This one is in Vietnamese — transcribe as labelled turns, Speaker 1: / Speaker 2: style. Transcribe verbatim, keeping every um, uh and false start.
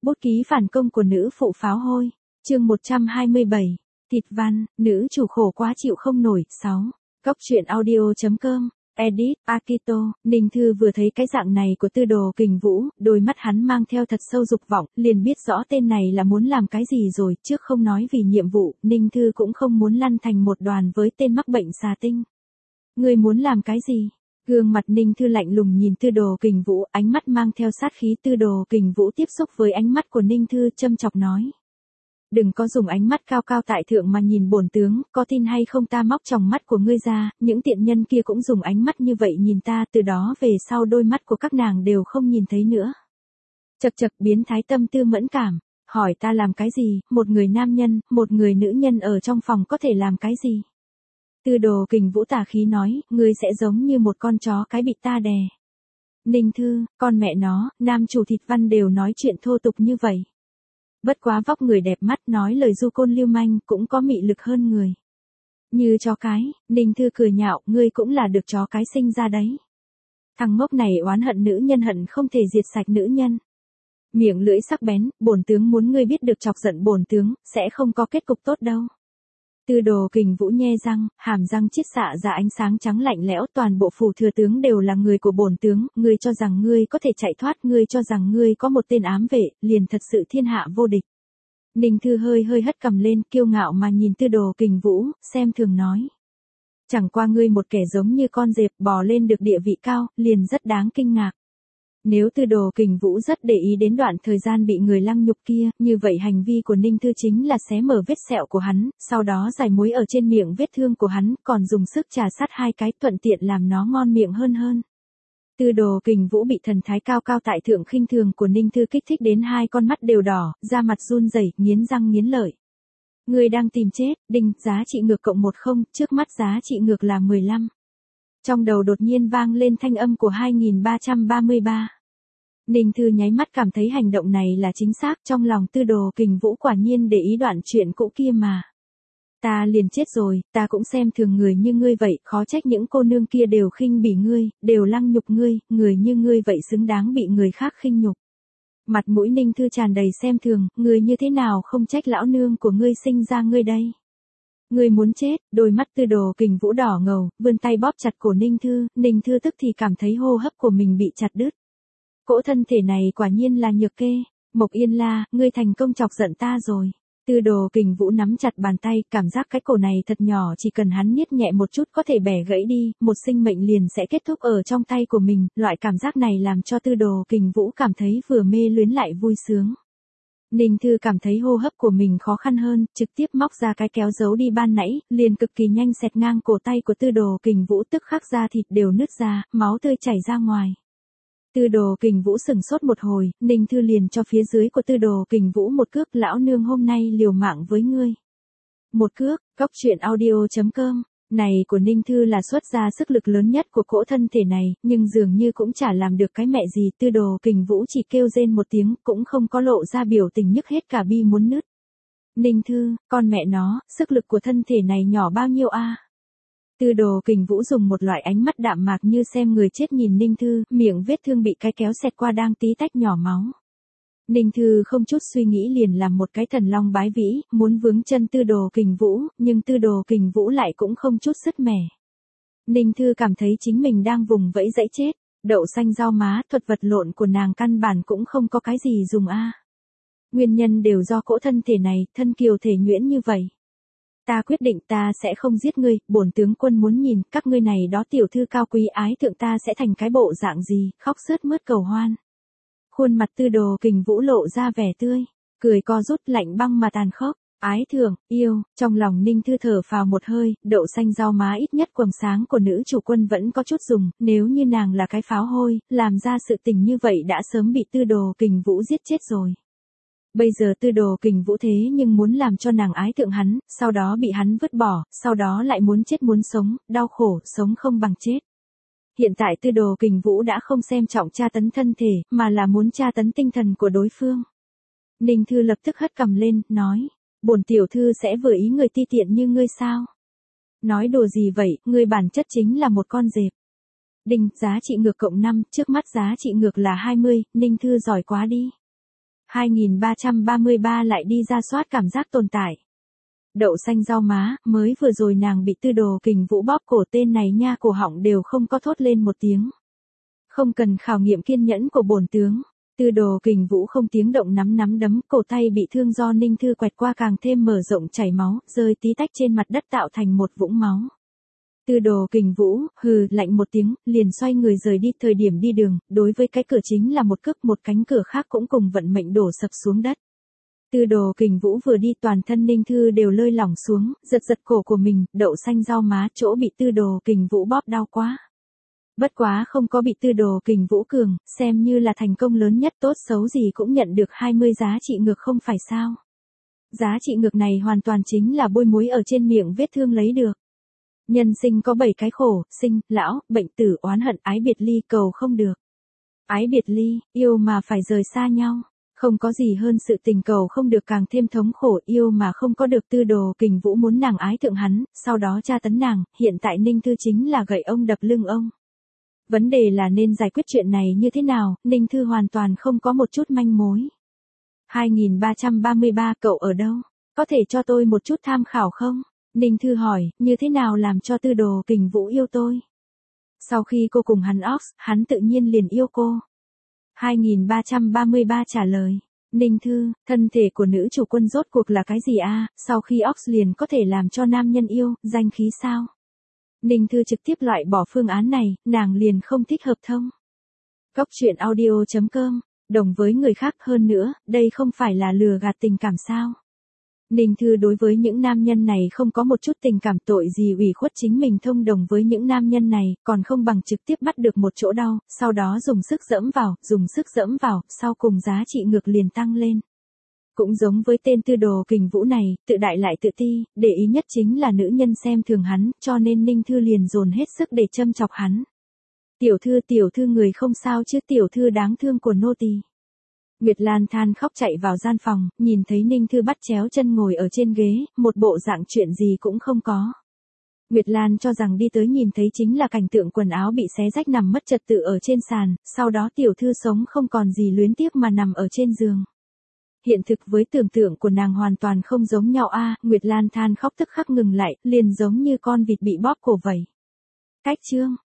Speaker 1: Bút ký phản công của nữ phụ pháo hôi. Chương một trăm hai mươi bảy. Thịt văn, nữ chủ khổ quá chịu không nổi. sáu. Góc truyện audio chấm com. Edit, Akito. Ninh Thư vừa thấy cái dạng này của Tư Đồ Kình Vũ, đôi mắt hắn mang theo thật sâu dục vọng, liền biết rõ tên này là muốn làm cái gì rồi, trước không nói vì nhiệm vụ, Ninh Thư cũng không muốn lăn thành một đoàn với tên mắc bệnh xà tinh. Ngươi muốn làm cái gì? Gương mặt Ninh Thư lạnh lùng nhìn Tư Đồ Kình Vũ, ánh mắt mang theo sát khí. Tư Đồ Kình Vũ tiếp xúc với ánh mắt của Ninh Thư, châm chọc nói. Đừng có dùng ánh mắt cao cao tại thượng mà nhìn bổn tướng, có tin hay không ta móc tròng mắt của ngươi ra, những tiện nhân kia cũng dùng ánh mắt như vậy nhìn ta, từ đó về sau đôi mắt của các nàng đều không nhìn thấy nữa. Chật chật, biến thái tâm tư mẫn cảm, hỏi ta làm cái gì, một người nam nhân, một người nữ nhân ở trong phòng có thể làm cái gì? Tư Đồ Kình Vũ tà khí nói, ngươi sẽ giống như một con chó cái bị ta đè. Ninh Thư, con mẹ nó, nam chủ thịt văn đều nói chuyện thô tục như vậy. Bất quá vóc người đẹp mắt, nói lời du côn lưu manh, cũng có mị lực hơn người. Như chó cái, Ninh Thư cười nhạo, ngươi cũng là được chó cái sinh ra đấy. Thằng ngốc này oán hận nữ nhân hận không thể diệt sạch nữ nhân. Miệng lưỡi sắc bén, bổn tướng muốn ngươi biết được chọc giận bổn tướng, sẽ không có kết cục tốt đâu. Tư Đồ Kình Vũ nhe răng, hàm răng chiết xạ ra ánh sáng trắng lạnh lẽo, toàn bộ phủ thừa tướng đều là người của bổn tướng, ngươi cho rằng ngươi có thể chạy thoát, ngươi cho rằng ngươi có một tên ám vệ, liền thật sự thiên hạ vô địch. Ninh Thư hơi hơi hất cầm lên, kiêu ngạo mà nhìn Tư Đồ Kình Vũ, xem thường nói. Chẳng qua ngươi một kẻ giống như con dẹp bò lên được địa vị cao, liền rất đáng kinh ngạc. Nếu Tư Đồ Kình Vũ rất để ý đến đoạn thời gian bị người lăng nhục kia, như vậy hành vi của Ninh Thư chính là xé mở vết sẹo của hắn, sau đó rải muối ở trên miệng vết thương của hắn, còn dùng sức trà sát hai cái thuận tiện làm nó ngon miệng hơn hơn. Tư Đồ Kình Vũ bị thần thái cao cao tại thượng khinh thường của Ninh Thư kích thích đến hai con mắt đều đỏ, da mặt run rẩy, nghiến răng nghiến lợi. Người đang tìm chết, đinh, giá trị ngược cộng một không, trước mắt giá trị ngược là mười lăm. Trong đầu đột nhiên vang lên thanh âm của hai nghìn ba trăm ba mươi ba. Ninh Thư nháy mắt cảm thấy hành động này là chính xác, trong lòng Tư Đồ Kình Vũ quả nhiên để ý đoạn chuyện cũ kia mà. Ta liền chết rồi, ta cũng xem thường người như ngươi vậy, khó trách những cô nương kia đều khinh bỉ ngươi, đều lăng nhục ngươi, người như ngươi vậy xứng đáng bị người khác khinh nhục. Mặt mũi Ninh Thư tràn đầy xem thường, người như thế nào không trách lão nương của ngươi sinh ra ngươi đây. Ngươi muốn chết, đôi mắt Tư Đồ Kình Vũ đỏ ngầu, vươn tay bóp chặt cổ Ninh Thư, Ninh Thư tức thì cảm thấy hô hấp của mình bị chặt đứt. Cỗ thân thể này quả nhiên là nhược kê, Mộc Yên La, ngươi thành công chọc giận ta rồi. Tư Đồ Kình Vũ nắm chặt bàn tay, cảm giác cái cổ này thật nhỏ, chỉ cần hắn niết nhẹ một chút có thể bẻ gãy đi, một sinh mệnh liền sẽ kết thúc ở trong tay của mình, loại cảm giác này làm cho Tư Đồ Kình Vũ cảm thấy vừa mê luyến lại vui sướng. Ninh Thư cảm thấy hô hấp của mình khó khăn hơn, trực tiếp móc ra cái kéo giấu đi ban nãy, liền cực kỳ nhanh xẹt ngang cổ tay của Tư Đồ Kình Vũ, tức khắc da thịt đều nứt ra, máu tươi chảy ra ngoài. Tư Đồ Kình Vũ sừng sốt một hồi, Ninh Thư liền cho phía dưới của Tư Đồ Kình Vũ một cước, lão nương hôm nay liều mạng với ngươi. Một cước, góc truyện audio chấm com, này của Ninh Thư là xuất ra sức lực lớn nhất của cỗ thân thể này, nhưng dường như cũng chả làm được cái mẹ gì, Tư Đồ Kình Vũ chỉ kêu rên một tiếng, cũng không có lộ ra biểu tình nhức hết cả bi muốn nứt. Ninh Thư, con mẹ nó, sức lực của thân thể này nhỏ bao nhiêu a? Tư Đồ Kình Vũ dùng một loại ánh mắt đạm mạc như xem người chết nhìn Ninh Thư, miệng vết thương bị cái kéo xẹt qua đang tí tách nhỏ máu. Ninh Thư không chút suy nghĩ liền làm một cái thần long bái vĩ, muốn vướng chân Tư Đồ Kình Vũ, nhưng Tư Đồ Kình Vũ lại cũng không chút sứt mẻ. Ninh Thư cảm thấy chính mình đang vùng vẫy dãy chết, đậu xanh rau má, thuật vật lộn của nàng căn bản cũng không có cái gì dùng a. Nguyên nhân đều do cỗ thân thể này, thân kiều thể nhuyễn như vậy. Ta quyết định ta sẽ không giết ngươi, bổn tướng quân muốn nhìn các ngươi này đó tiểu thư cao quý ái thượng ta sẽ thành cái bộ dạng gì, khóc sướt mướt cầu hoan. Khuôn mặt Tư Đồ Kình Vũ lộ ra vẻ tươi, cười co rút lạnh băng mà tàn khốc, ái thượng, yêu, trong lòng Ninh Thư thở phào một hơi, đậu xanh rau má ít nhất quầng sáng của nữ chủ quân vẫn có chút dùng, nếu như nàng là cái pháo hôi, làm ra sự tình như vậy đã sớm bị Tư Đồ Kình Vũ giết chết rồi. Bây giờ Tư Đồ Kình Vũ thế nhưng muốn làm cho nàng ái thượng hắn, sau đó bị hắn vứt bỏ, sau đó lại muốn chết muốn sống, đau khổ, sống không bằng chết. Hiện tại Tư Đồ Kình Vũ đã không xem trọng tra tấn thân thể, mà là muốn tra tấn tinh thần của đối phương. Ninh Thư lập tức hất cầm lên, nói, bổn tiểu thư sẽ vừa ý người ti tiện như ngươi sao? Nói đùa gì vậy, ngươi bản chất chính là một con dẹp. Đinh, giá trị ngược cộng năm, trước mắt giá trị ngược là hai mươi, Ninh Thư giỏi quá đi. hai nghìn ba trăm ba mươi ba lại đi ra soát cảm giác tồn tại. Đậu xanh rau má, mới vừa rồi nàng bị Tư Đồ Kình Vũ bóp cổ, tên này nha, cổ họng đều không có thốt lên một tiếng. Không cần khảo nghiệm kiên nhẫn của bổn tướng. Tư Đồ Kình Vũ không tiếng động nắm nắm đấm, cổ tay bị thương do Ninh Thư quẹt qua càng thêm mở rộng chảy máu, rơi tí tách trên mặt đất tạo thành một vũng máu. Tư Đồ Kình Vũ, hừ, lạnh một tiếng, liền xoay người rời đi. Thời điểm đi đường, đối với cái cửa chính là một cước, một cánh cửa khác cũng cùng vận mệnh đổ sập xuống đất. Tư Đồ Kình Vũ vừa đi, toàn thân Ninh Thư đều lơi lỏng xuống, giật giật cổ của mình, đậu xanh rau má, chỗ bị Tư Đồ Kình Vũ bóp đau quá. Bất quá không có bị Tư Đồ Kình Vũ cường, xem như là thành công lớn nhất, tốt xấu gì cũng nhận được hai mươi giá trị ngược không phải sao. Giá trị ngược này hoàn toàn chính là bôi muối ở trên miệng vết thương lấy được. Nhân sinh có bảy cái khổ, sinh, lão, bệnh tử, oán hận, ái biệt ly, cầu không được. Ái biệt ly, yêu mà phải rời xa nhau. Không có gì hơn sự tình cầu không được càng thêm thống khổ, yêu mà không có được. Tư Đồ Kình Vũ muốn nàng ái thượng hắn, sau đó tra tấn nàng, hiện tại Ninh Thư chính là gậy ông đập lưng ông. Vấn đề là nên giải quyết chuyện này như thế nào, Ninh Thư hoàn toàn không có một chút manh mối. hai nghìn ba trăm ba mươi ba, cậu ở đâu? Có thể cho tôi một chút tham khảo không? Ninh Thư hỏi, như thế nào làm cho Tư Đồ Kình Vũ yêu tôi? Sau khi cô cùng hắn ox, hắn tự nhiên liền yêu cô. hai nghìn ba trăm ba mươi ba trả lời. Ninh Thư, thân thể của nữ chủ quân rốt cuộc là cái gì a? Sau khi ox liền có thể làm cho nam nhân yêu, danh khí sao? Ninh Thư trực tiếp loại bỏ phương án này, nàng liền không thích hợp thông. Góc truyện audio chấm com, đồng với người khác, hơn nữa, đây không phải là lừa gạt tình cảm sao? Ninh Thư đối với những nam nhân này không có một chút tình cảm, tội gì ủy khuất chính mình thông đồng với những nam nhân này, còn không bằng trực tiếp bắt được một chỗ đau, sau đó dùng sức dẫm vào, dùng sức dẫm vào, sau cùng giá trị ngược liền tăng lên. Cũng giống với tên Tư Đồ Kình Vũ này, tự đại lại tự ti, để ý nhất chính là nữ nhân xem thường hắn, cho nên Ninh Thư liền dồn hết sức để châm chọc hắn. Tiểu thư, tiểu thư người không sao chứ, tiểu thư đáng thương của nô tỳ. Nguyệt Lan than khóc chạy vào gian phòng, nhìn thấy Ninh Thư bắt chéo chân ngồi ở trên ghế, một bộ dạng chuyện gì cũng không có. Nguyệt Lan cho rằng đi tới nhìn thấy chính là cảnh tượng quần áo bị xé rách nằm mất trật tự ở trên sàn, sau đó tiểu thư sống không còn gì luyến tiếc mà nằm ở trên giường. Hiện thực với tưởng tượng của nàng hoàn toàn không giống nhau a. À, Nguyệt Lan than khóc tức khắc ngừng lại, liền giống như con vịt bị bóp cổ vậy. Cách chương